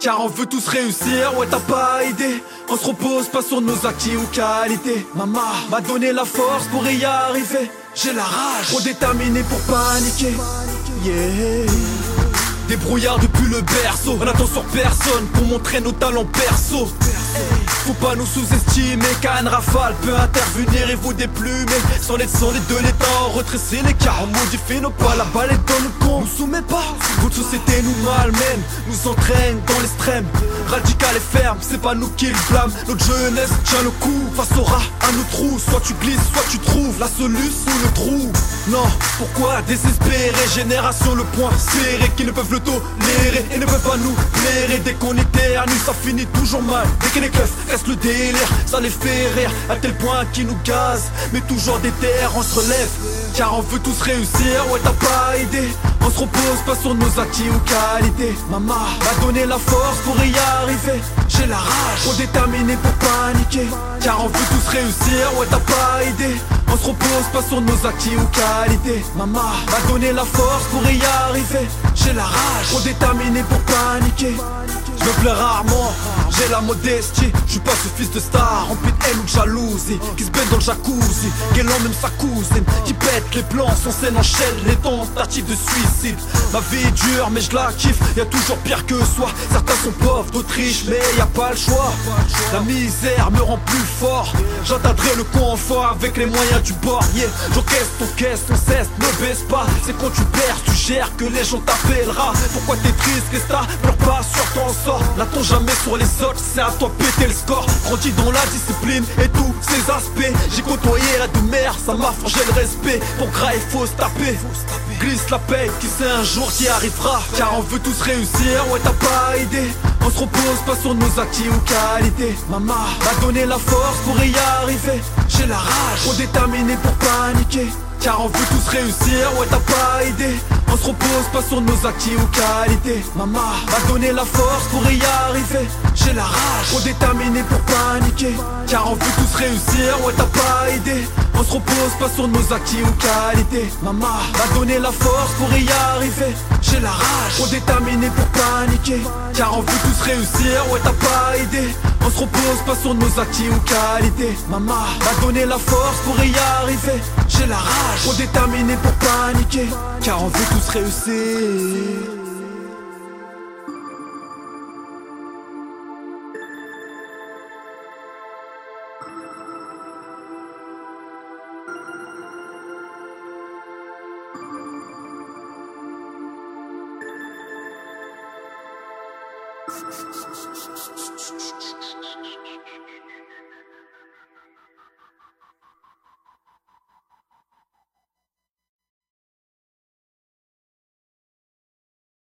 car on veut tous réussir, ouais t'as pas idée. On se repose pas sur nos acquis ou qualités. Maman m'a donné la force pour y arriver. J'ai la rage, trop déterminé pour paniquer. Yeah. Des brouillards depuis le berceau, on attend sur personne pour montrer nos talents perso. Faut pas nous sous-estimer, Cannes rafale peut intervenir et vous déplumer. Sans l'aide de l'État, retresser les cas, on modifie nos pas, la balle est dans le camp. Nous soumet pas, votre société nous malmène, nous entraîne dans l'extrême. Radical et ferme, c'est pas nous qui le blâme. Notre jeunesse tient le coup, face au rat, à nos trous. Soit tu glisses, soit tu trouves la solution ou le trou. Non, pourquoi désespérer, génération le point serré, qui ne peuvent le tolérer et ne peuvent pas nous blairer. Dès qu'on éternue, ça finit toujours mal. Dès qu'il est keufs, reste le délire, ça les fait rire à tel point qu'ils nous gazent. Mais toujours des terres, on se relève, car on veut tous réussir, ouais t'as pas idée. On se repose pas sur nos acquis ou qualités. Maman m'a donné la force pour y arriver. J'ai la rage, trop déterminé pour paniquer, car on veut tous réussir, ouais t'as pas idée. On se repose pas sur nos acquis ou qualités. Maman m'a donné la force pour y arriver. J'ai la rage, trop déterminé pour paniquer. Je me plais rarement, j'ai la modestie. Je suis pas ce fils de star, rempli de haine ou de jalousie, qui se baigne dans le jacuzzi, qui emmène sa cousine, qui pète les plans, son scène enchaîne les tentatives de suicide. Ma vie est dure mais je la kiffe, y'a toujours pire que soi. Certains sont pauvres, d'autres riches mais y a pas le choix. La misère me rend plus fort, j'atteindrai le confort avec les moyens du bord. Yeah, j'encaisse ton cesse, ne baisse pas. C'est quand tu perds, tu gères que les gens t'appellera. Pourquoi t'es triste, qu'est-ce que t'as, pleure pas sur ton sort. N'attends jamais sur les autres, c'est à toi péter le score. Grandis dans la discipline et tous ses aspects. J'ai côtoyé la de mer, ça m'a forgé le respect. Pour gras il faut se taper, glisse la paix, qui sait un jour qui arrivera. Car on veut tous réussir, ouais t'as pas idée. On se repose pas sur nos acquis ou qualités. Maman m'a donné la force pour y arriver. J'ai la rage, trop déterminé pour paniquer, car on veut tous réussir, ouais t'as pas idée. On se repose pas sur nos acquis ou qualités. Maman m'a donné la force pour y arriver. J'ai la rage, trop déterminé pour paniquer, car on veut tous réussir, ouais t'as pas idée. On se repose pas sur nos acquis ou qualités. Maman m'a donné la force pour y arriver. J'ai la rage, trop déterminé pour paniquer, car on veut tous réussir, ouais t'as pas idée. On se repose pas sur nos acquis ou qualités. Maman m'a donné la force pour y arriver. J'ai la rage, trop déterminé pour paniquer, car on veut tous réussir. Ch ch ch ch ch ch ch ch